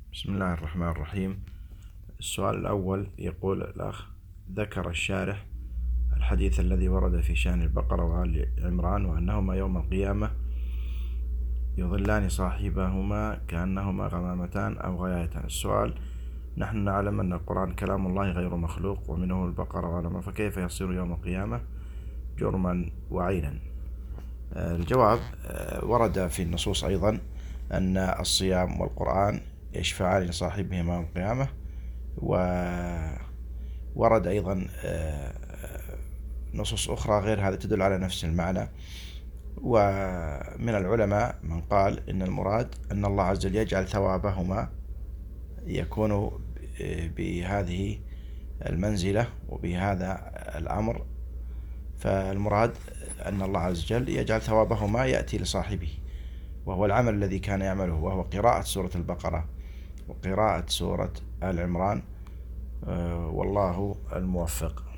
بسم الله الرحمن الرحيم. السؤال الأول يقول الأخ: ذكر الشارح الحديث الذي ورد في شأن البقرة وآل عمران وأنهما يوم القيامة يظلان صاحبهما كأنهما غمامتان أو غيايتان. السؤال: نحن نعلم أن القرآن كلام الله غير مخلوق ومنه البقرة وآل عمران، فكيف يصير يوم القيامة جرما وعينا؟ الجواب: ورد في النصوص أيضا أن الصيام والقرآن يشفعان لصاحبهما يوم القيامة، وورد أيضا نصوص أخرى غير هذا تدل على نفس المعنى. ومن العلماء من قال إن المراد أن الله عز وجل يجعل ثوابهما يكون بهذه المنزلة وبهذا الأمر، فالمراد أن الله عز وجل يجعل ثوابهما يأتي لصاحبه، وهو العمل الذي كان يعمله، وهو قراءة سورة البقرة وقراءة سورة آل عمران، والله الموفق.